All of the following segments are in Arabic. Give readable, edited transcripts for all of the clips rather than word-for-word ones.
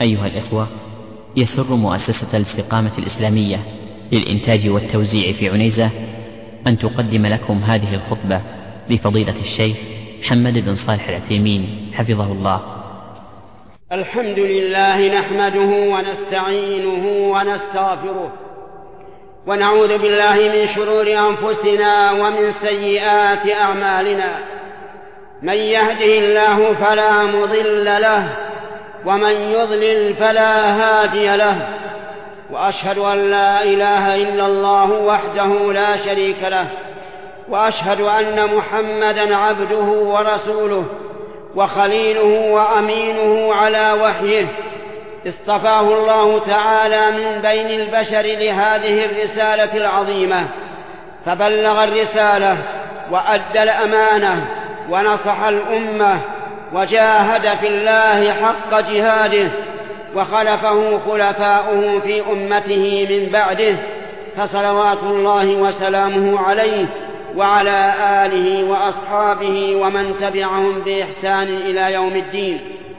أيها الإخوة، يسر مؤسسة الاستقامة الإسلامية للإنتاج والتوزيع في عنيزة أن تقدم لكم هذه الخطبة لفضيلة الشيخ محمد بن صالح العثيمين حفظه الله. الحمد لله نحمده ونستعينه ونستغفره ونعوذ بالله من شرور أنفسنا ومن سيئات أعمالنا. من يهده الله فلا مضل له ومن يضلل فلا هادي له، وأشهد أن لا إله إلا الله وحده لا شريك له، وأشهد أن محمدًا عبده ورسوله وخليله وأمينه على وحيه، اصطفاه الله تعالى من بين البشر لهذه الرسالة العظيمة، فبلغ الرسالة وأدى الأمانة ونصح الأمة وجاهد في الله حق جهاده، وخلفه خلفاؤه في أمته من بعده، فصلوات الله وسلامه عليه وعلى آله وأصحابه ومن تبعهم بإحسان إلى يوم الدين.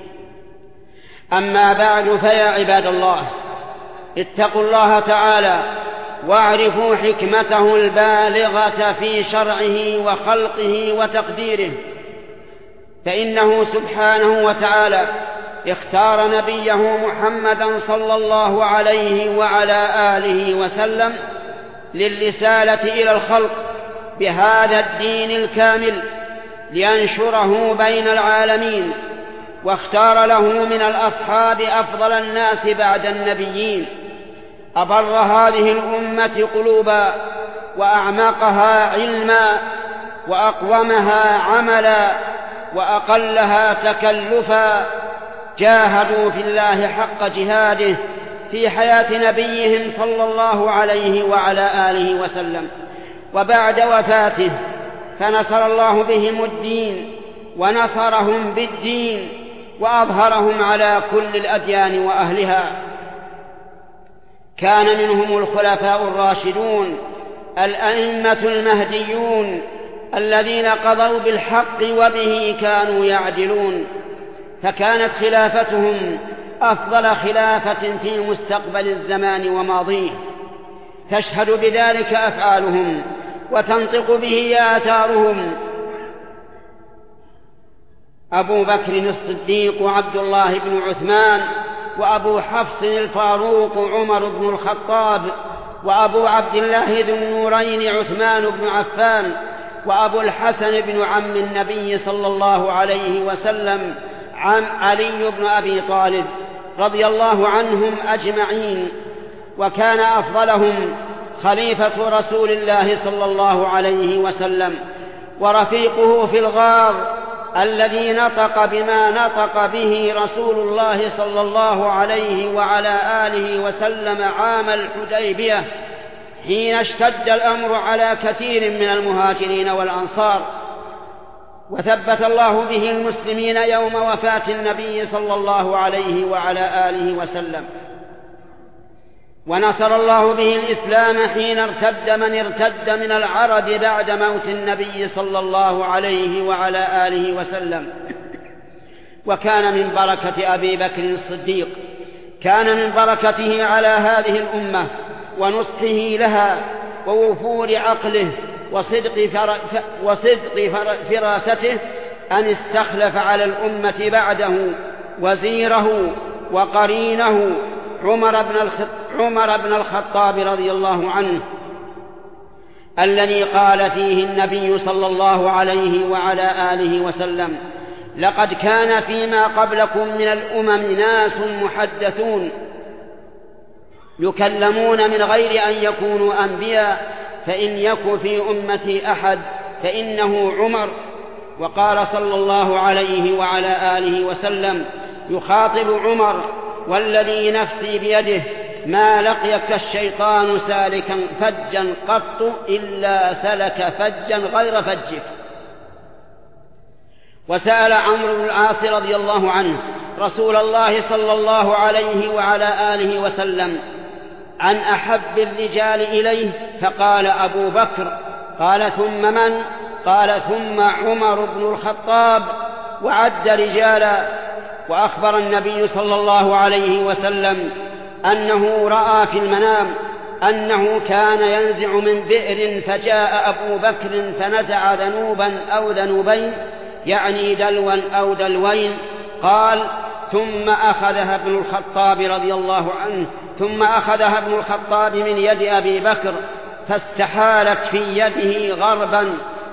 أما بعد، فيا عباد الله، اتقوا الله تعالى واعرفوا حكمته البالغة في شرعه وخلقه وتقديره، فإنه سبحانه وتعالى اختار نبيه محمدا صلى الله عليه وعلى آله وسلم للرسالة إلى الخلق بهذا الدين الكامل لينشره بين العالمين، واختار له من الأصحاب أفضل الناس بعد النبيين، أبر هذه الأمة قلوبا وأعمقها علما وأقومها عملا وأقلها تكلفا، جاهدوا في الله حق جهاده في حياة نبيهم صلى الله عليه وعلى آله وسلم، وبعد وفاته فنصر الله بهم الدين ونصرهم بالدين وأظهرهم على كل الأديان وأهلها. كان منهم الخلفاء الراشدون الأئمة المهديون الذين قضوا بالحق وبه كانوا يعدلون، فكانت خلافتهم أفضل خلافة في مستقبل الزمان وماضيه، تشهد بذلك أفعالهم وتنطق به آثارهم. أبو بكر الصديق وعبد الله بن عثمان، وأبو حفص الفاروق عمر بن الخطاب، وأبو عبد الله ذو النورين عثمان بن عفان، وأبو الحسن بن عم النبي صلى الله عليه وسلم علي بن أبي طالب رضي الله عنهم أجمعين. وكان أفضلهم خليفة رسول الله صلى الله عليه وسلم ورفيقه في الغار الذي نطق بما نطق به رسول الله صلى الله عليه وعلى آله وسلم عام الحديبية، حين اشتد الأمر على كثير من المهاجرين والأنصار، وثبت الله به المسلمين يوم وفاة النبي صلى الله عليه وعلى آله وسلم، ونصر الله به الإسلام حين ارتد من ارتد من العرب بعد موت النبي صلى الله عليه وعلى آله وسلم. وكان من بركة أبي بكر الصديق، كان من بركته على هذه الأمة ونصحه لها ووفور عقله وصدق فراسته أن استخلف على الأمة بعده وزيره وقرينه عمر بن الخطاب رضي الله عنه، الذي قال فيه النبي صلى الله عليه وعلى آله وسلم: لقد كان فيما قبلكم من الأمم ناس محدثون يكلمون من غير أن يكونوا أنبياء، فإن يكن في أمتي أحد فإنه عمر. وقال صلى الله عليه وعلى آله وسلم يخاطب عمر: والذي نفسي بيده ما لقيك الشيطان سالكا فجا قط إلا سلك فجا غير فجك. وسأل عمرو بن العاص رضي الله عنه رسول الله صلى الله عليه وعلى آله وسلم عن أحب الرجال إليه، فقال: أبو بكر. قال: ثم من؟ قال: ثم عمر بن الخطاب. وعد رجالا وأخبر النبي صلى الله عليه وسلم أنه رأى في المنام أنه كان ينزع من بئر، فجاء أبو بكر فنزع ذنوبا أو ذنوبين، يعني دلوا أو دلوين. قال: ثم أخذها ابن الخطاب من يد أبي بكر فاستحالت في يده غربا،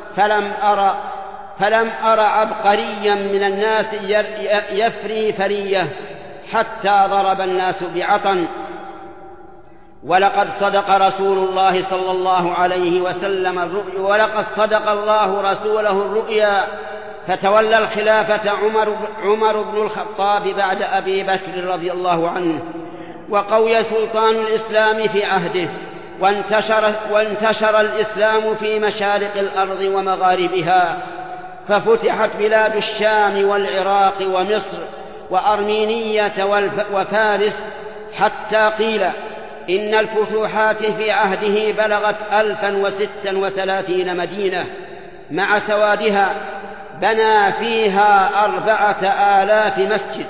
فلم أر عبقريا من الناس يفري فرية حتى ضرب الناس بعطن. ولقد صدق الله رسوله الرؤيا، فتولى الخلافة عمر بن الخطاب بعد أبي بكر رضي الله عنه، وقوي سلطان الإسلام في عهده، وانتشر الإسلام في مشارق الأرض ومغاربها، ففتحت بلاد الشام والعراق ومصر وأرمينية وفارس، حتى قيل إن الفتوحات في عهده بلغت 1036 مدينة مع سوادها، بنى فيها 4000 مسجد.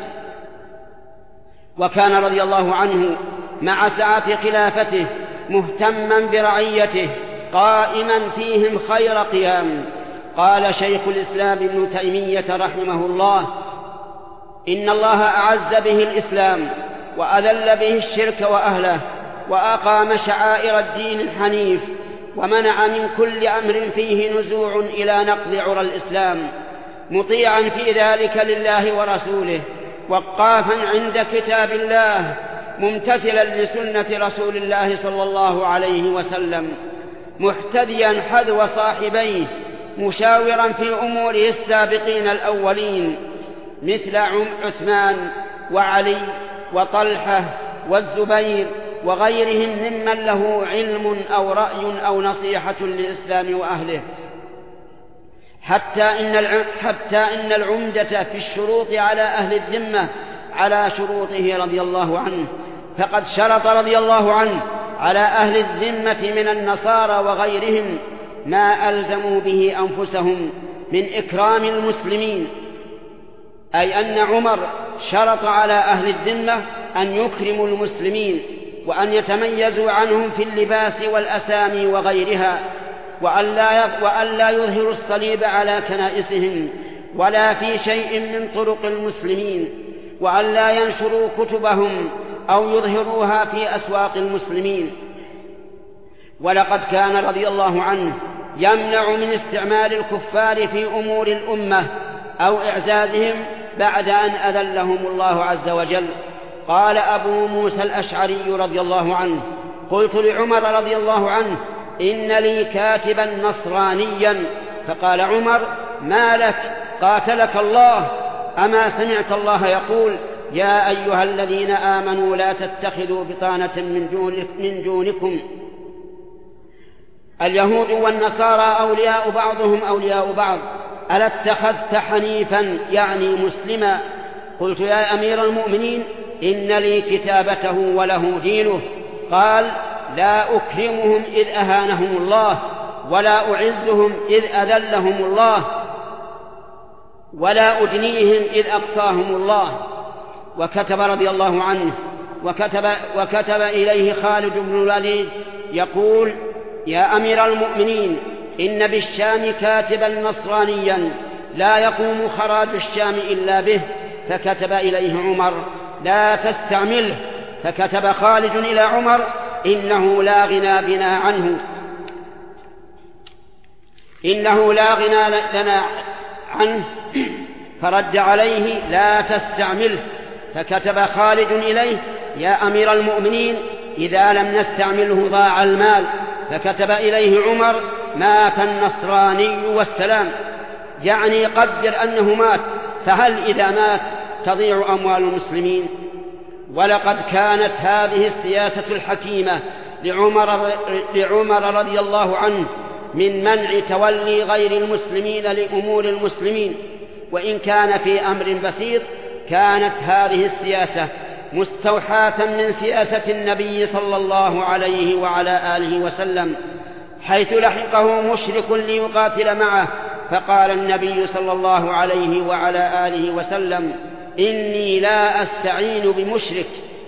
وكان رضي الله عنه مع سعة خلافته مهتما برعيته، قائما فيهم خير قيام. قال شيخ الإسلام ابن تيمية رحمه الله: إن الله أعز به الإسلام وأذل به الشرك وأهله، وأقام شعائر الدين الحنيف، ومنع من كل أمر فيه نزوع إلى نقض عرى الإسلام، مطيعا في ذلك لله ورسوله، وقافا عند كتاب الله، ممتثلا لسنة رسول الله صلى الله عليه وسلم، محتديا حذو صاحبيه، مشاورا في أموره السابقين الأولين مثل عثمان وعلي وطلحة والزبير وغيرهم ممن له علم أو رأي أو نصيحة للإسلام وأهله، حتى إن العمدة في الشروط على أهل الذمة على شروطه رضي الله عنه، فقد شرط رضي الله عنه على أهل الذمة من النصارى وغيرهم ما ألزموا به أنفسهم من إكرام المسلمين، أي أن عمر شرط على أهل الذمة أن يكرموا المسلمين، وأن يتميزوا عنهم في اللباس والأسامي وغيرها، وألا يظهروا الصليب على كنائسهم ولا في شيء من طرق المسلمين، وألا ينشروا كتبهم أو يظهروها في أسواق المسلمين. ولقد كان رضي الله عنه يمنع من استعمال الكفار في أمور الأمة أو إعزازهم بعد أن أذلهم الله عز وجل. قال أبو موسى الأشعري رضي الله عنه: قلت لعمر رضي الله عنه: إن لي كاتبا نصرانيا. فقال عمر: ما لك؟ قاتلك الله، أما سمعت الله يقول: يا أيها الذين آمنوا لا تتخذوا بطانة من دونكم، اليهود والنصارى أولياء بعضهم أولياء بعض، ألا اتخذت حنيفا يعني مسلما؟ قلت: يا أمير المؤمنين، إن لي كتابته وله دينه. قال: لا أكرمهم إذ أهانهم الله، ولا أعزهم إذ أذلهم الله، ولا أدنيهم إذ أقصاهم الله. وكتب رضي الله عنه وكتب إليه خالد بن الوليد يقول: يا أمير المؤمنين، إن بالشام كاتبا نصرانيا لا يقوم خراج الشام إلا به. فكتب إليه عمر: لا تستعمله. فكتب خالد إلى عمر: إنه لا غنى بنا عنه، إنه لا غنى لنا عنه. فرد عليه: لا تستعمله. فكتب خالد إليه: يا أمير المؤمنين، إذا لم نستعمله ضاع المال. فكتب إليه عمر: مات النصراني والسلام، يعني قدر أنه مات، فهل إذا مات تضيع أموال المسلمين؟ ولقد كانت هذه السياسة الحكيمة لعمر رضي الله عنه من منع تولي غير المسلمين لأمور المسلمين، وإن كان في أمر بسيط، كانت هذه السياسة مستوحاة من سياسة النبي صلى الله عليه وعلى آله وسلم، حيث لحقه مشرك ليقاتل معه، فقال النبي صلى الله عليه وعلى آله وسلم: إني لا أستعين بمشرك.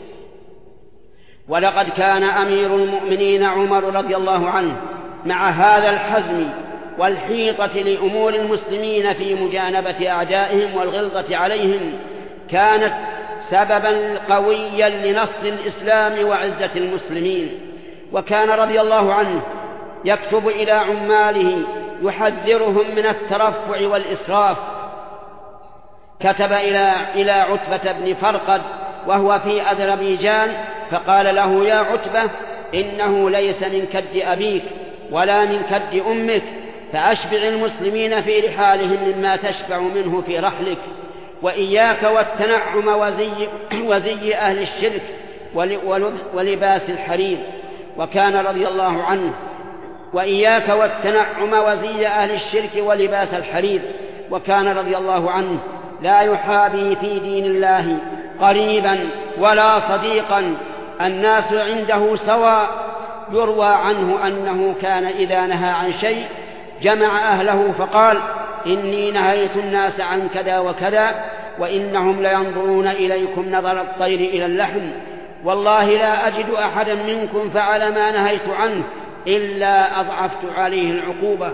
ولقد كان أمير المؤمنين عمر رضي الله عنه مع هذا الحزم والحيطة لأمور المسلمين في مجانبة أعدائهم والغلظة عليهم كانت سببا قويا لنصر الإسلام وعزة المسلمين. وكان رضي الله عنه يكتب إلى عماله يحذرهم من الترفع والإسراف. كتب إلى عتبة بن فرقد وهو في أذربيجان فقال له: يا عتبة، إنه ليس من كد أبيك ولا من كد أمك، فأشبع المسلمين في رحالهم مما تشبع منه في رحلك، وإياك والتنعم وزي أهل الشرك ولباس الحرير. وكان رضي الله عنه وإياك والتنعم وزي أهل الشرك ولباس الحرير. وكان رضي الله عنه لا يحابي في دين الله قريبا ولا صديقا، الناس عنده سواء. يروى عنه أنه كان إذا نهى عن شيء جمع أهله فقال: إني نهيت الناس عن كذا وكذا، وإنهم لينظرون إليكم نظر الطير إلى اللحم، والله لا أجد أحدا منكم فعل ما نهيت عنه إلا أضعفت عليه العقوبة.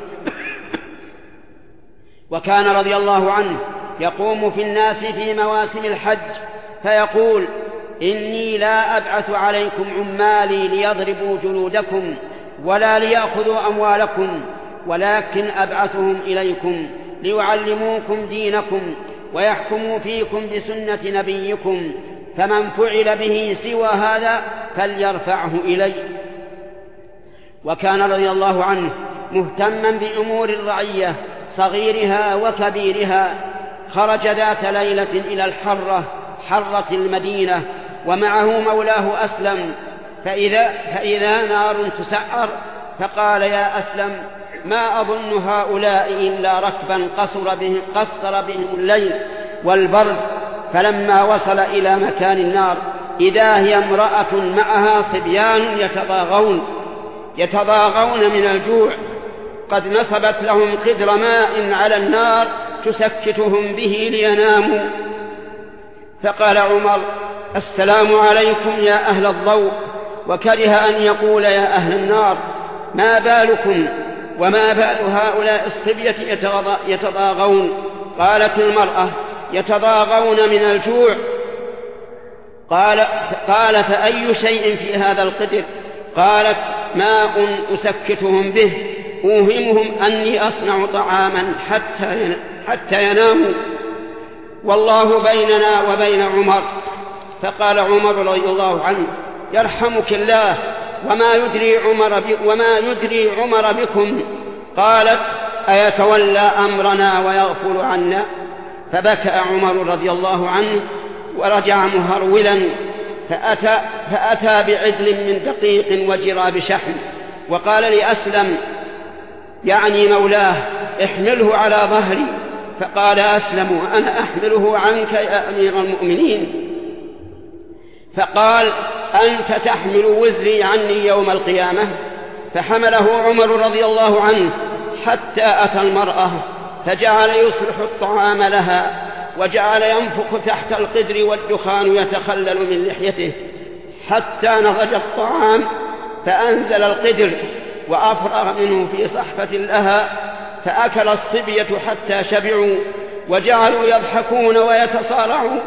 وكان رضي الله عنه يقوم في الناس في مواسم الحج فيقول: إني لا أبعث عليكم عمالي ليضربوا جلودكم ولا ليأخذوا أموالكم، ولكن أبعثهم إليكم ليعلموكم دينكم ويحكموا فيكم بسنة نبيكم، فمن فعل به سوى هذا فليرفعه إلي. وكان رضي الله عنه مهتما بأمور الرعية صغيرها وكبيرها. خرج ذات ليلة إلى حرة المدينة ومعه مولاه أسلم، فإذا نار تسعر، فقال: يا أسلم، ما أظن هؤلاء إلا ركبا قصر بهم الليل والبرد. فلما وصل إلى مكان النار إذا هي امرأة معها صبيان يتضاغون من الجوع، قد نصبت لهم قدر ماء على النار تسكتهم به ليناموا. فقال عمر: السلام عليكم يا أهل الضوء، وكره أن يقول يا أهل النار. ما بالكم وما بال هؤلاء الصبية يتضاغون؟ قالت المرأة: يتضاغون من الجوع. قال: فأي شيء في هذا القدر؟ قالت: ماء أسكتهم به، أوهمهم أني أصنع طعاما حتى يناموا، والله بيننا وبين عمر. فقال عمر رضي الله عنه: يرحمك الله، وما يدري عمر بكم؟ قالت: أيتولى أمرنا ويغفل عنا؟ فبكى عمر رضي الله عنه ورجع مهرولا، فأتى بعجل من دقيق وجراب شحم، وقال لأسلم يعني مولاه: احمله على ظهري. فقال أسلم: أنا أحمله عنك يا أمير المؤمنين. فقال: أنت تحمل وزري عني يوم القيامة. فحمله عمر رضي الله عنه حتى أتى المرأة، فجعل يصلح الطعام لها، وجعل ينفخ تحت القدر والدخان يتخلل من لحيته حتى نضج الطعام، فأنزل القدر وأفرغ منه في صحفة لها، فأكل الصبية حتى شبعوا وجعلوا يضحكون ويتصارعون.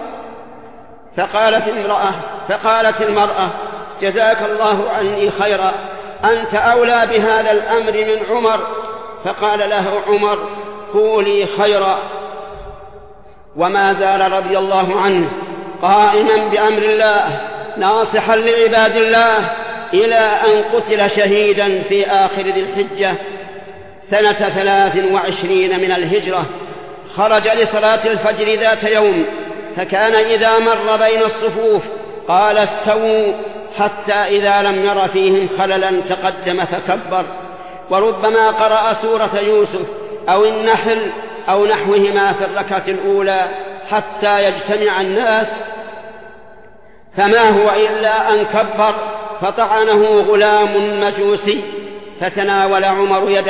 فقالت المرأة: جزاك الله عني خيرا، أنت أولى بهذا الأمر من عمر. فقال له عمر: قولي خيرا. وما زال رضي الله عنه قائما بأمر الله ناصحا لعباد الله إلى أن قتل شهيدا في آخر ذي الحجة سنة 23 من الهجرة. خرج لصلاة الفجر ذات يوم، فكان إذا مر بين الصفوف قال: استووا، حتى إذا لم ير فيهم خللا تقدم فكبر. وربما قرأ سورة يوسف أو النحل أو نحوهما في الركعة الأولى حتى يجتمع الناس، فما هو إلا أن كبر فطعنه غلام مجوسي، فتناول عمر يد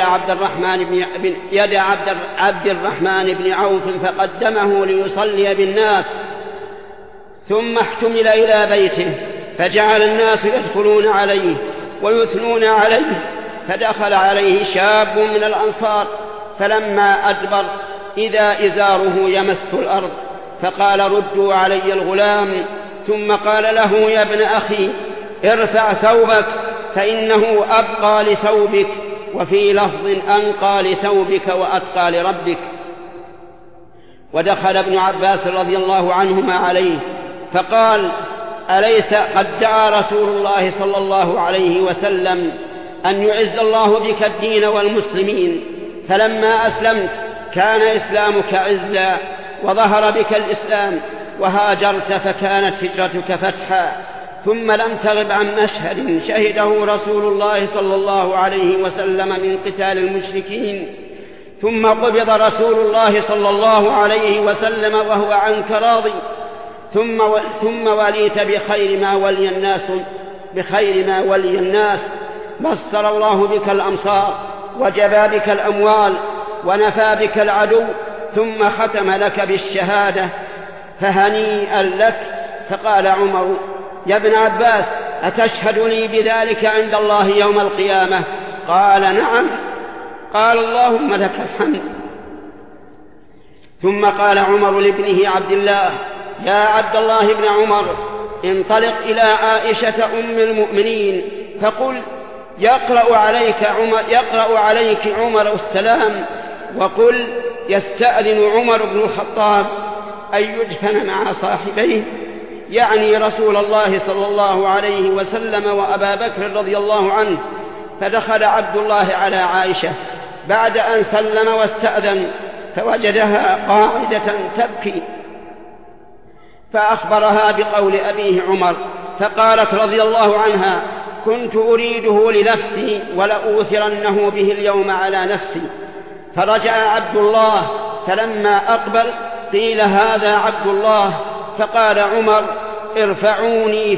عبد الرحمن بن عوف فقدمه ليصلي بالناس، ثم احتمل إلى بيته، فجعل الناس يدخلون عليه ويثنون عليه، فدخل عليه شاب من الأنصار، فلما أدبر إذا إزاره يمس الأرض، فقال: ردوا علي الغلام. ثم قال له: يا ابن أخي، ارفع ثوبك فإنه أبقى لثوبك، وفي لفظ أنقى لثوبك وأتقى لربك. ودخل ابن عباس رضي الله عنهما عليه فقال: أليس قد دعا رسول الله صلى الله عليه وسلم أن يعز الله بك الدين والمسلمين، فلما أسلمت كان إسلامك عزا، وظهر بك الإسلام، وهاجرت فكانت هجرتك فتحا، ثم لم تغب عن مشهد شهده رسول الله صلى الله عليه وسلم من قتال المشركين، ثم قبض رسول الله صلى الله عليه وسلم وهو عنك راضي، ثم وليت بخير ما ولي الناس، بسر الله بك الأمصار، وجبى بك الأموال، ونفى بك العدو، ثم ختم لك بالشهادة، فهنيئا لك. فقال عمر: يا ابن عباس، أتشهد لي بذلك عند الله يوم القيامة؟ قال: نعم. قال: اللهم لك الحمد. ثم قال عمر لابنه عبد الله: يا عبد الله بن عمر، انطلق إلى عائشة أم المؤمنين فقل: يقرأ عليك عمر السلام، وقل: يستأذن عمر بن الخطاب أن يدفن مع صاحبيه، يعني رسول الله صلى الله عليه وسلم وأبا بكر رضي الله عنه. فدخل عبد الله على عائشة بعد أن سلم واستأذن، فوجدها قاعدة تبكي، فأخبرها بقول أبيه عمر، فقالت رضي الله عنها: كنت أريده لنفسي ولأوثرنه به اليوم على نفسي. فرجع عبد الله، فلما أقبل قيل: هذا عبد الله. فقال عمر: ارفعوني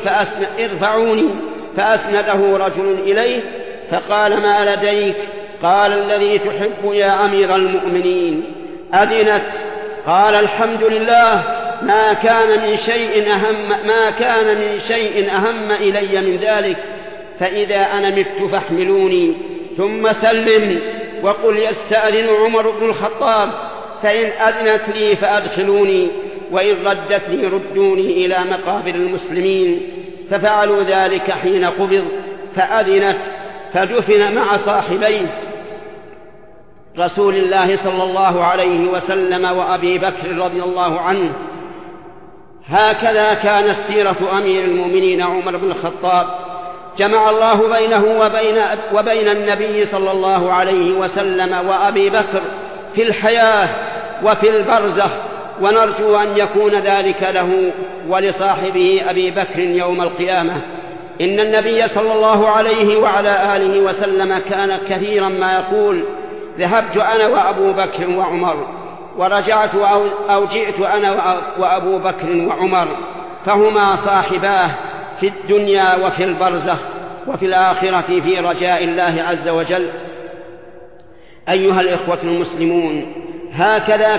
فأسنده رجل إليه، فقال: ما لديك؟ قال: الذي تحب يا أمير المؤمنين. أذنت؟ قال: الحمد لله، ما كان من شيء أهم إلي من ذلك، فإذا أنا مت فاحملوني، ثم سلم وقل: يستأذن عمر بن الخطاب، فإن أذنت لي فأدخلوني، وإن ردت لي ردوني إلى مقابر المسلمين. ففعلوا ذلك حين قبض، فأذنت، فدفن مع صاحبيه رسول الله صلى الله عليه وسلم وأبي بكر رضي الله عنه. هكذا كانت سيرة أمير المؤمنين عمر بن الخطاب، جمع الله بينه وبين النبي صلى الله عليه وسلم وأبي بكر في الحياة وفي البرزخ، ونرجو أن يكون ذلك له ولصاحبه أبي بكر يوم القيامة. إن النبي صلى الله عليه وعلى آله وسلم كان كثيرا ما يقول: ذهبت أنا وأبو بكر وعمر، ورجعت أو جئت أنا وأبو بكر وعمر، فهما صاحباه في الدنيا وفي البرزخ وفي الآخرة في رجاء الله عز وجل. أيها الإخوة المسلمون، هكذا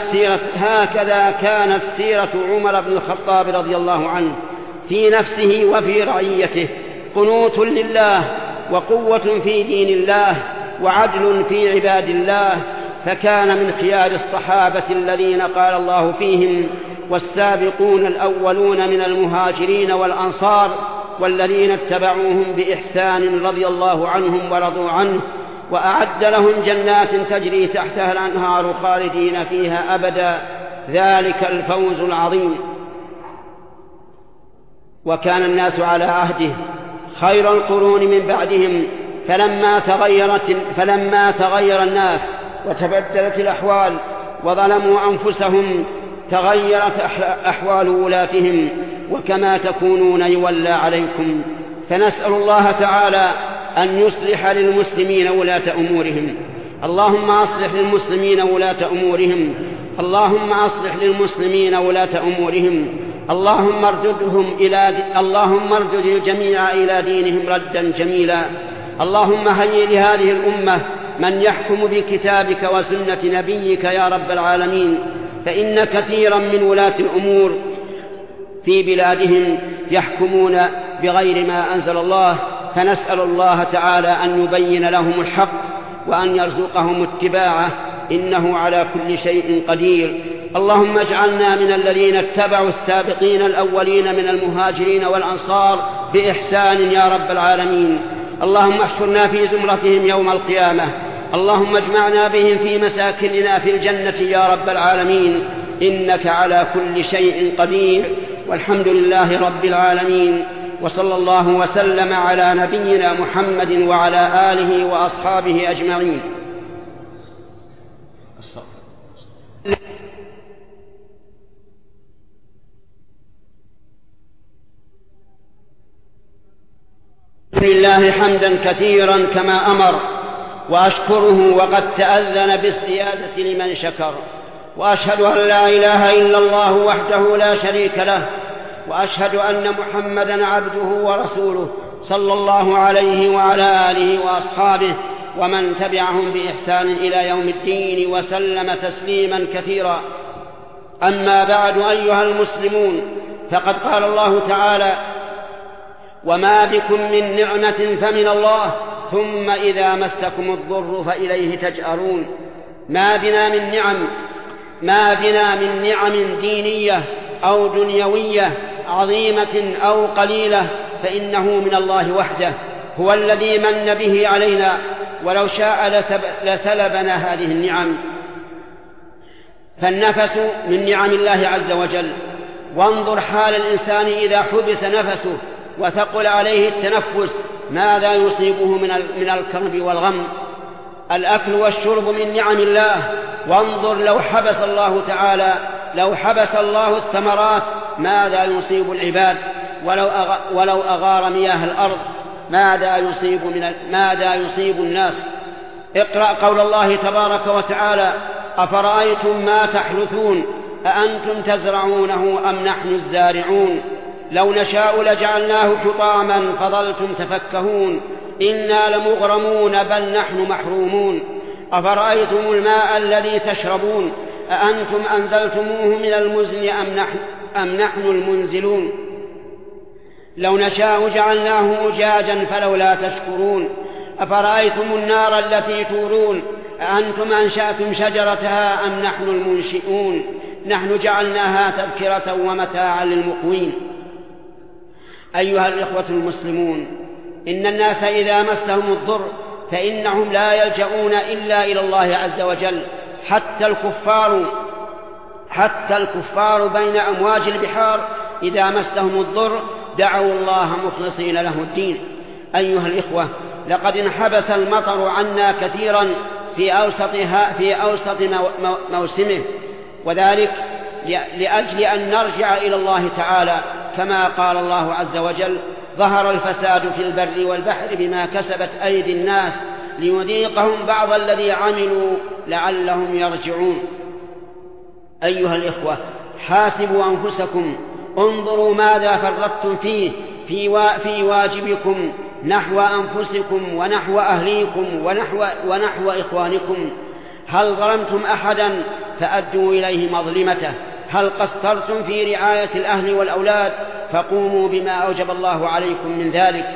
كانت سيرة عمر بن الخطاب رضي الله عنه في نفسه وفي رعيته، قنوت لله، وقوة في دين الله، وعدل في عباد الله، فكان من خيار الصحابة الذين قال الله فيهم: والسابقون الأولون من المهاجرين والأنصار والذين اتبعوهم بإحسان رضي الله عنهم ورضوا عنه، وأعد لهم جنات تجري تحتها الأنهار خالدين فيها أبدا، ذلك الفوز العظيم. وكان الناس على عهده خير القرون من بعدهم، فلما تغير الناس وتبدلت الأحوال وظلموا أنفسهم تغيرت أحوال ولاتهم، وكما تكونون يولى عليكم. فنسأل الله تعالى أن يصلح للمسلمين ولاة أمورهم. اللهم أصلح للمسلمين ولاة أمورهم، اللهم أصلح للمسلمين ولاة أمورهم، اللهم ارجد الجميع إلى دينهم ردا جميلا. اللهم هيئ لهذه الأمة من يحكم بكتابك وسنة نبيك يا رب العالمين، فإن كثيرا من ولاة الأمور في بلادهم يحكمون بغير ما أنزل الله، فنسأل الله تعالى أن يبين لهم الحق وأن يرزقهم اتباعه، إنه على كل شيء قدير. اللهم اجعلنا من الذين اتبعوا السابقين الأولين من المهاجرين والأنصار بإحسان يا رب العالمين. اللهم احشرنا في زمرتهم يوم القيامة، اللهم اجمعنا بهم في مساكننا في الجنة يا رب العالمين، إنك على كل شيء قدير. والحمد لله رب العالمين، وصلى الله وسلم على نبينا محمد وعلى آله وأصحابه أجمعين. لله حمدا كثيرا كما أمر، وأشكره وقد تأذن بالزيادة لمن شكر، وأشهد أن لا إله إلا الله وحده لا شريك له، وأشهد أن محمدا عبده ورسوله صلى الله عليه وعلى آله وأصحابه ومن تبعهم بإحسان إلى يوم الدين وسلم تسليما كثيرا. أما بعد أيها المسلمون، فقد قال الله تعالى: وما بكم من نعمة فمن الله ثم إذا مسكم الضر فإليه تجأرون. ما بنا من نعم دينية أو دنيوية عظيمة أو قليلة فإنه من الله وحده، هو الذي من به علينا، ولو شاء لسلبنا هذه النعم. فالنفس من نعم الله عز وجل، وانظر حال الإنسان إذا حبس نفسه وثقل عليه التنفس ماذا يصيبه من الكرب والغم. الأكل والشرب من نعم الله، وانظر لو حبس الله الثمرات ماذا يصيب العباد، ولو أغار مياه الأرض ماذا يصيب الناس. اقرأ قول الله تبارك وتعالى: أفرأيتم ما تحرثون أأنتم تزرعونه أم نحن الزارعون لو نشاء لجعلناه حطاما فظلتم تفكهون إنا لمغرمون بل نحن محرومون. أفرأيتم الماء الذي تشربون أأنتم أنزلتموه من المزن أم نحن المنزلون لو نشاء جعلناه أجاجا فلولا تشكرون. أفرأيتم النار التي تورون أأنتم أنشأتم شجرتها أم نحن المنشئون نحن جعلناها تذكرة ومتاعا للمقوين. أيها الإخوة المسلمون، إن الناس إذا مسهم الضر فإنهم لا يلجؤون إلا إلى الله عز وجل. حتى الكفار بين أمواج البحار إذا مسهم الضر دعوا الله مخلصين له الدين. أيها الإخوة، لقد انحبس المطر عنا كثيرا في أوسط موسمه، وذلك لأجل أن نرجع إلى الله تعالى، كما قال الله عز وجل: ظهر الفساد في البر والبحر بما كسبت أيدي الناس ليذيقهم بعض الذي عملوا لعلهم يرجعون. أيها الإخوة، حاسبوا أنفسكم، انظروا ماذا فرطتم فيه في واجبكم نحو أنفسكم ونحو أهليكم ونحو إخوانكم. هل ظلمتم أحدا فأدوا إليه مظلمته؟ هل قصرتم في رعاية الأهل والأولاد فقوموا بما أوجب الله عليكم من ذلك؟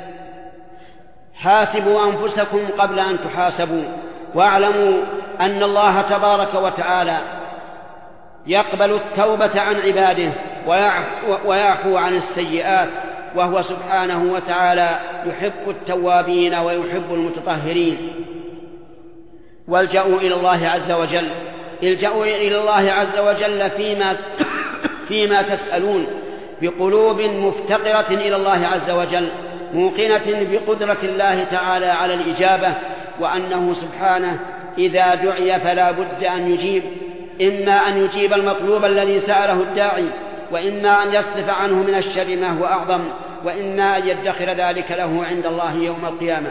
حاسبوا أنفسكم قبل أن تحاسبوا، واعلموا أن الله تبارك وتعالى يقبل التوبة عن عباده ويعفو عن السيئات، وهو سبحانه وتعالى يحب التوابين ويحب المتطهرين. والجأوا إلى الله عز وجل، الجأوا إلى الله عز وجل فيما تسألون بقلوب مفتقرة إلى الله عز وجل، موقنة بقدرة الله تعالى على الإجابة، وأنه سبحانه إذا دعي فلا بد أن يجيب، إما أن يجيب المطلوب الذي سأله الداعي، وإما أن يصرف عنه من الشر ما هو أعظم، وإما أن يدخر ذلك له عند الله يوم القيامة.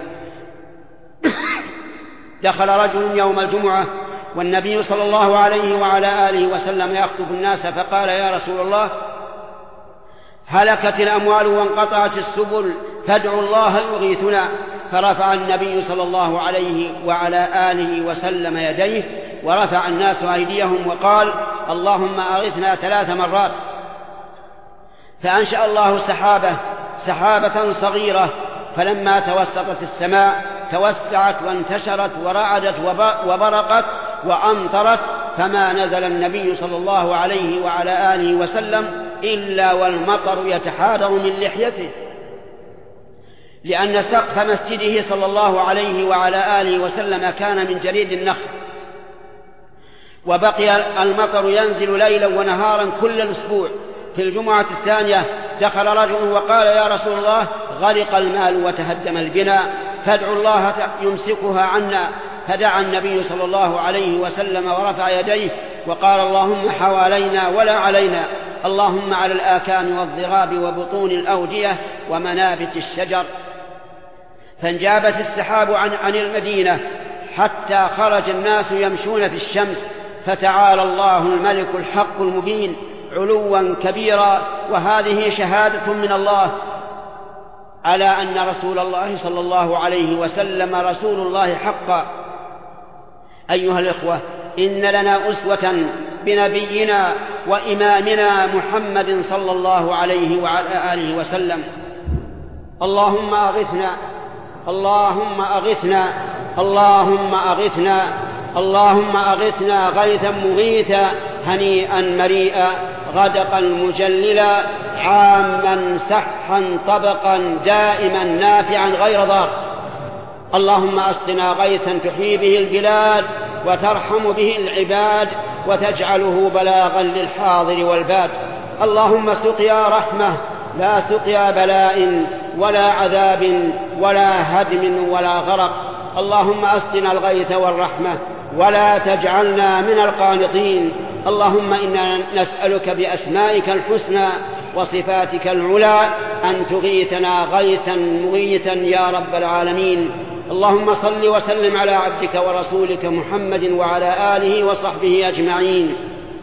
دخل رجل يوم الجمعة والنبي صلى الله عليه وعلى آله وسلم يخطب الناس، فقال: يا رسول الله، هلكت الأموال وانقطعت السبل فادعوا الله يغيثنا. فرفع النبي صلى الله عليه وعلى آله وسلم يديه، ورفع الناس أيديهم وقال: اللهم أغثنا 3 مرات. فأنشأ الله سحابة صغيرة، فلما توسطت السماء توسعت وانتشرت ورعدت وبرقت وأمطرت، فما نزل النبي صلى الله عليه وعلى آله وسلم إلا والمطر يتحادر من لحيته، لأن سقف مسجده صلى الله عليه وعلى آله وسلم كان من جريد النخل، وبقي المطر ينزل ليلا ونهارا كل الأسبوع. في الجمعة الثانية دخل رجل وقال: يا رسول الله، غرق المال وتهدم البناء، فادعوا الله يمسكها عنا. فدعا النبي صلى الله عليه وسلم ورفع يديه وقال: اللهم حوالينا ولا علينا، اللهم على الآكام والضراب وبطون الأودية ومنابت الشجر. فانجابت السحاب عن المدينة حتى خرج الناس يمشون في الشمس، فتعالى الله الملك الحق المبين علوا كبيرا. وهذه شهادة من الله على أن رسول الله صلى الله عليه وسلم رسول الله حقا. أيها الإخوة، إن لنا أسوة بنبينا وإمامنا محمد صلى الله عليه وعلى آله وسلم. اللهم أغثنا، اللهم أغثنا، اللهم أغثنا، اللهم أغثنا غيثا مغيثا هنيئا مريئا غدقا مجللا عاما سحا طبقا دائما نافعا غير ضار. اللهم أسقنا غيثا تحيي به البلاد وترحم به العباد وتجعله بلاغا للحاضر والباد. اللهم سقيا رحمة لا سقيا بلاء ولا عذاب ولا هدم ولا غرق. اللهم أسقنا الغيث والرحمة ولا تجعلنا من القانطين. اللهم إنا نسألك بأسمائك الحسنى وصفاتك العلى أن تغيثنا غيثا مغيثا يا رب العالمين. اللهم صل وسلم على عبدك ورسولك محمد وعلى آله وصحبه أجمعين.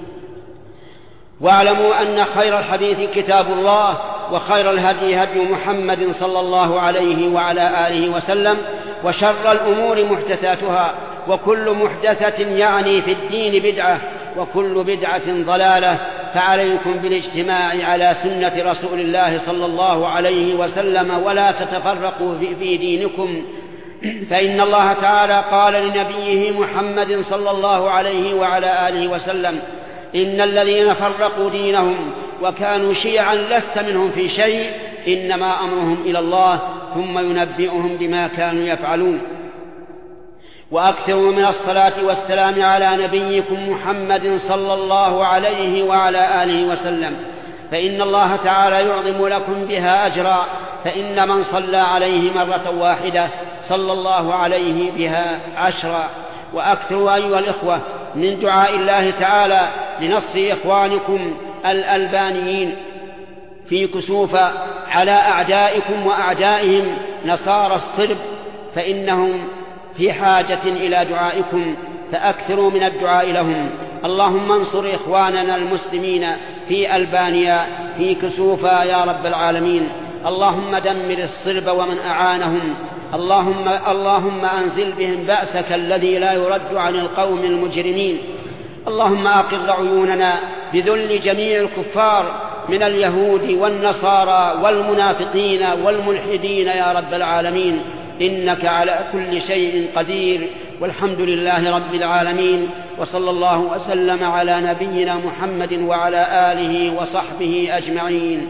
واعلموا أن خير الحديث كتاب الله، وخير الهدي هدي محمد صلى الله عليه وعلى آله وسلم، وشر الأمور محدثاتها، وكل محدثة يعني في الدين بدعة، وكل بدعة ضلالة. فعليكم بالاجتماع على سنة رسول الله صلى الله عليه وسلم، ولا تتفرقوا في دينكم، فإن الله تعالى قال لنبيه محمد صلى الله عليه وعلى آله وسلم: إن الذين فرقوا دينهم وكانوا شيعا لست منهم في شيء، إنما أمرهم إلى الله ثم ينبئهم بما كانوا يفعلون. وأكثروا من الصلاة والسلام على نبيكم محمد صلى الله عليه وعلى آله وسلم، فإن الله تعالى يعظم لكم بها أجرا، فإن من صلى عليه مرة واحدة صلى الله عليه بها 10. وأكثروا أيها الإخوة من دعاء الله تعالى لنصر إخوانكم الألبانيين في كسوف على أعدائكم وأعدائهم نصارى الصرب، فإنهم في حاجة إلى دعائكم، فأكثروا من الدعاء لهم. اللهم انصر إخواننا المسلمين في ألبانيا في كسوف يا رب العالمين. اللهم دمر الصرب ومن أعانهم. اللهم أنزل بهم بأسك الذي لا يرد عن القوم المجرمين. اللهم أقر عيوننا بذل جميع الكفار من اليهود والنصارى والمنافقين والملحدين يا رب العالمين، إنك على كل شيء قدير. والحمد لله رب العالمين، وصلى الله وسلم على نبينا محمد وعلى آله وصحبه أجمعين.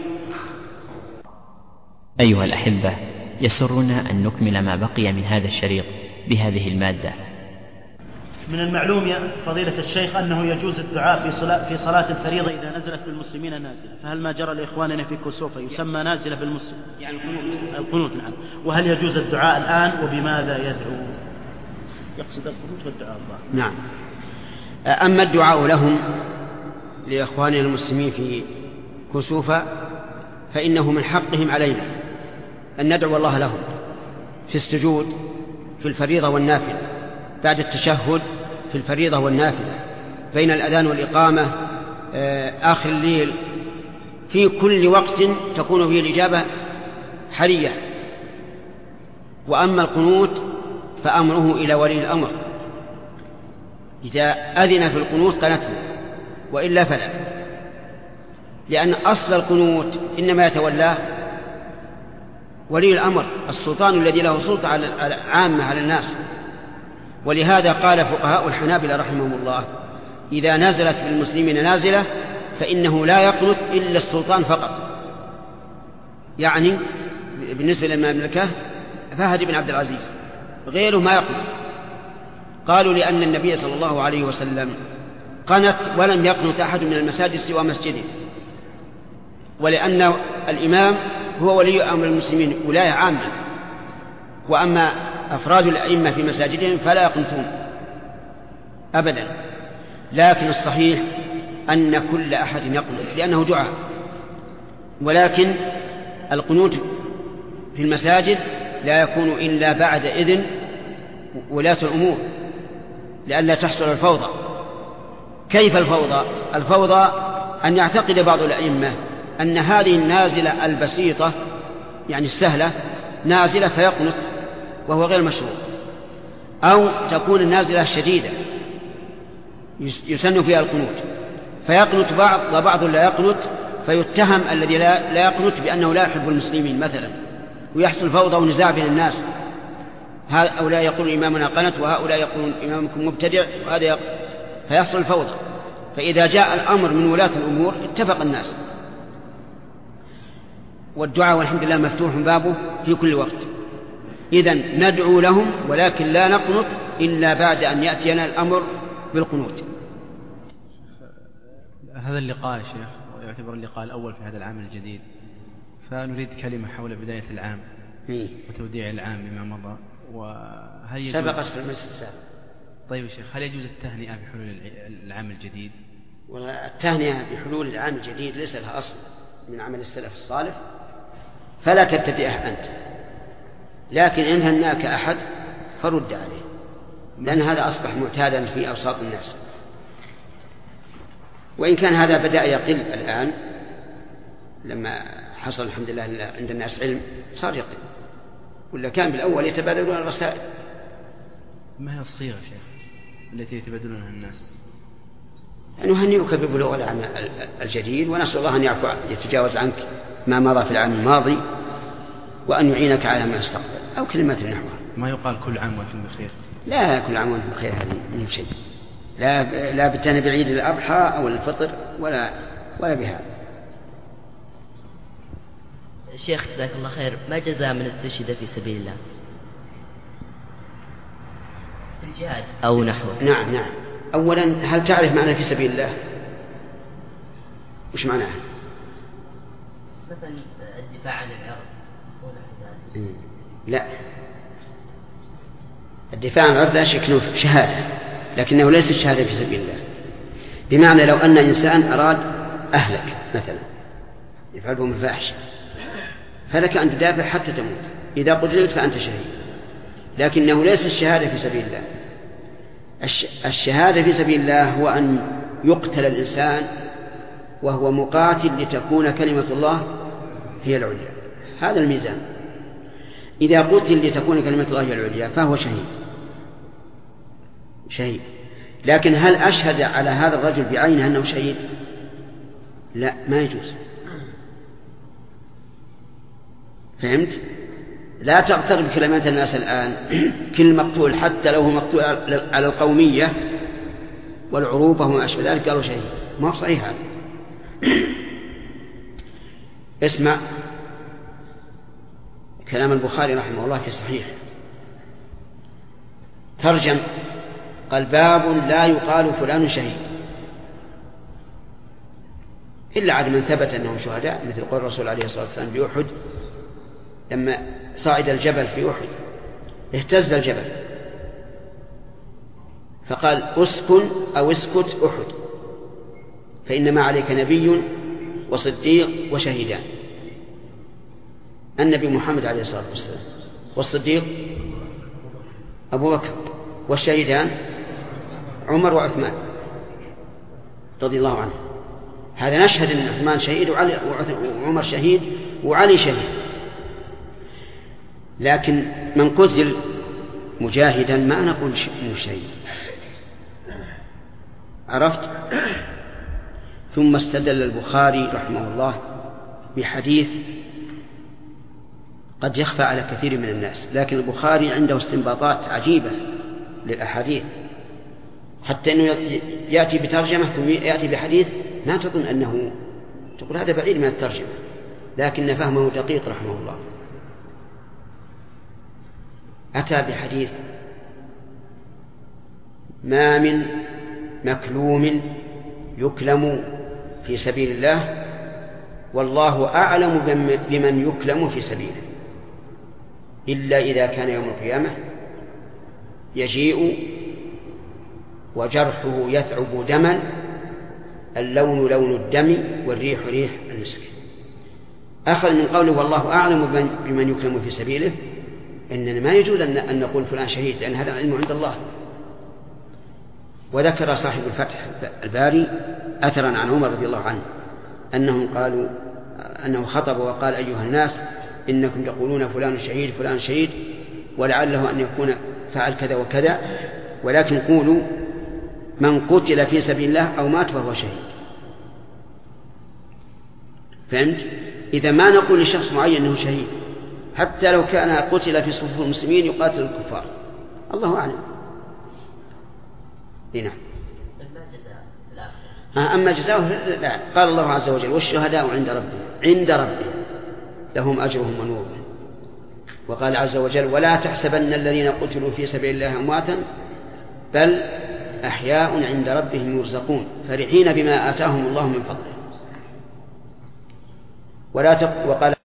أيها الأحبة، يسرنا أن نكمل ما بقي من هذا الشريط بهذه المادة. من المعلوم يا فضيلة الشيخ أنه يجوز الدعاء في صلاة الفريضة إذا نزلت بالمسلمين نازلة، فهل ما جرى لإخواننا في كوسوفا يسمى نازلة بالمسلم؟ يعني القنوت. نعم. وهل يجوز الدعاء الآن وبماذا يدعو؟ يقصد القنوت والدعاء الله. نعم. أما الدعاء لهم لإخواننا المسلمين في كوسوفا فإنه من حقهم علينا أن ندعو الله لهم في السجود في الفريضة والنافلة، بعد التشهد في الفريضة والنافلة، بين الأذان والإقامة، آخر الليل، في كل وقت تكون فيه الإجابة حرية. وأما القنوت فأمره إلى ولي الأمر، إذا أذن في القنوت قنته، وإلا فلا، لأن أصل القنوت إنما يتولاه ولي الأمر، السلطان الذي له سلطة عامة على الناس. ولهذا قال فقهاء الحنابلة رحمهم الله إذا نزلت بالمسلمين نازلة فإنه لا يقنت إلا السلطان فقط، يعني بالنسبة للمملكة فهد بن عبد العزيز، غيره ما يقنت. قالوا لأن النبي صلى الله عليه وسلم قنت ولم يقنت أحد من المساجد سوى مسجده، ولأن الإمام هو ولي أمر المسلمين ولاية عامة، وأما أفراد الأئمة في مساجدهم فلا يقنتون أبدا. لكن الصحيح أن كل أحد يقنت لأنه دعاء، ولكن القنوت في المساجد لا يكون إلا بعد إذن ولاة الأمور لئلا تحصل الفوضى. كيف الفوضى؟ الفوضى أن يعتقد بعض الأئمة أن هذه النازلة البسيطة يعني السهلة نازلة فيقنت وهو غير مشروع، أو تكون النازلة شديدة يسن فيها القنوت فيقنت بعض وبعض لا يقنت، فيتهم الذي لا يقنت بأنه لا يحب المسلمين مثلا، ويحصل فوضى ونزاع بين الناس، هؤلاء يقولون إمامنا قنت وهؤلاء يقولون إمامكم مبتدع وهذا فيحصل الفوضى. فإذا جاء الأمر من ولاة الأمور اتفق الناس، والدعاء والحمد لله مفتوح بابه في كل وقت. إذن ندعو لهم ولكن لا نقنط إلا بعد أن يأتينا الأمر بالقنوت. هذا اللقاء يا شيخ يعتبر اللقاء الأول في هذا العام الجديد، فنريد كلمة حول بداية العام وتوديع العام بما مضى. وهل سبقت في المجلس السابق. طيب يا شيخ، هل يجوز التهنئة بحلول العام الجديد؟ والتهنئة بحلول العام الجديد ليس لها أصل من عمل السلف الصالح، فلا تبتدئه أنت، لكن إن هناك أحد فرد عليه، لأن هذا أصبح معتادا في أوساط الناس. وإن كان هذا بدأ يقل الآن لما حصل الحمد لله عند الناس علم صار يقل، ولا كان بالأول يتبادلون الرسائل. ما هي الصيغة شيخ التي يتبادلونها الناس؟ نهنئك ببلوغ العام الجديد ونسأل الله أن يعفو يتجاوز عنك ما مضى في العام الماضي وأن يعينك على ما يستقبل، أو كلمات نحوها. ما يقال كل عام وأنتم بخير؟ لا، كل عام وأنتم بخير هذه من شيء، لا بتنا بعيد الأضحى أو الفطر ولا بهذا. شيخ جزاك الله خير، ما جزاء من استشهد في سبيل الله في الجهاد أو نحوه؟ نعم. أولا هل تعرف معنى في سبيل الله؟ وش معناه؟ مثلا الدفاع عن العرض. لا، الدفاع عن العرض لا شك انه شهادة، لكنه ليس الشهادة في سبيل الله. بمعنى لو أن إنسان أراد أهلك مثلا يفعل بهم الفاحشة فلك أن تدافع حتى تموت، إذا قتلت فأنت شهيد، لكنه ليس الشهادة في سبيل الله. الشهادة في سبيل الله هو أن يقتل الإنسان وهو مقاتل لتكون كلمة الله هي العليا، هذا الميزان. إذا قتل لتكون كلمة الله هي العليا فهو شهيد. لكن هل أشهد على هذا الرجل بعينه أنه شهيد؟ لا، ما يجوز. فهمت؟ لا تغتر بكلمات الناس الآن. كل مقتول حتى لو هو مقتول على القومية والعروبة وما أشبه ذلك قالوا شهيد، ما هو صحيح هذا. اسمع كلام البخاري رحمه الله في الصحيح، ترجم قال باب لا يقال فلان شهيد إلا عاد من ثبت أنهم شهداء، مثل قول الرسول عليه الصلاة والسلام بأحد لما صعد الجبل في أحد اهتز الجبل فقال اسكن أو اسكت أحد فإنما عليك نبي وصديق وشهيدان. النبي محمد عليه الصلاة والسلام، والصديق أبو بكر، والشهيدان عمر وعثمان رضي الله عنه. هذا نشهد أن عثمان شهيد وعمر شهيد وعلي شهيد. لكن من قتل مجاهدا ما نقول إنه شهيد، عرفت؟ ثم استدل البخاري رحمه الله بحديث قد يخفى على كثير من الناس، لكن البخاري عنده استنباطات عجيبة للأحاديث، حتى أنه يأتي بترجمة ثم يأتي بحديث ما تظن أنه تقول هذا بعيد من الترجمة، لكن فهمه دقيق رحمه الله. أتى بحديث ما من مكلوم يكلم في سبيل الله والله أعلم بمن يكلم في سبيله إلا إذا كان يوم القيامة يجيء وجرحه يثعب دما، اللون لون الدم والريح ريح المسك. أخذ من قوله والله أعلم بمن يكلم في سبيله إننا ما يجوز أن نقول فلان شهيد، لأن هذا علم عند الله. وذكر صاحب الفتح الباري أثرا عن عمر رضي الله عنه أنه خطب وقال أيها الناس إنكم تقولون فلان شهيد فلان شهيد ولعله أن يكون فعل كذا وكذا، ولكن قولوا من قتل في سبيل الله أو مات فهو شهيد. فهمت؟ إذا ما نقول لشخص معين أنه شهيد حتى لو كان قتل في صفوف المسلمين يقاتل الكفار، الله أعلم. نعم. أما جزاؤه لا، قال الله عز وجل والشهداء عند ربهم لهم أجرهم ونورهم. وقال عز وجل ولا تحسبن الذين قتلوا في سبيل الله أمواتا بل أحياء عند ربهم يرزقون فرحين بما آتاهم الله من فضله. وقال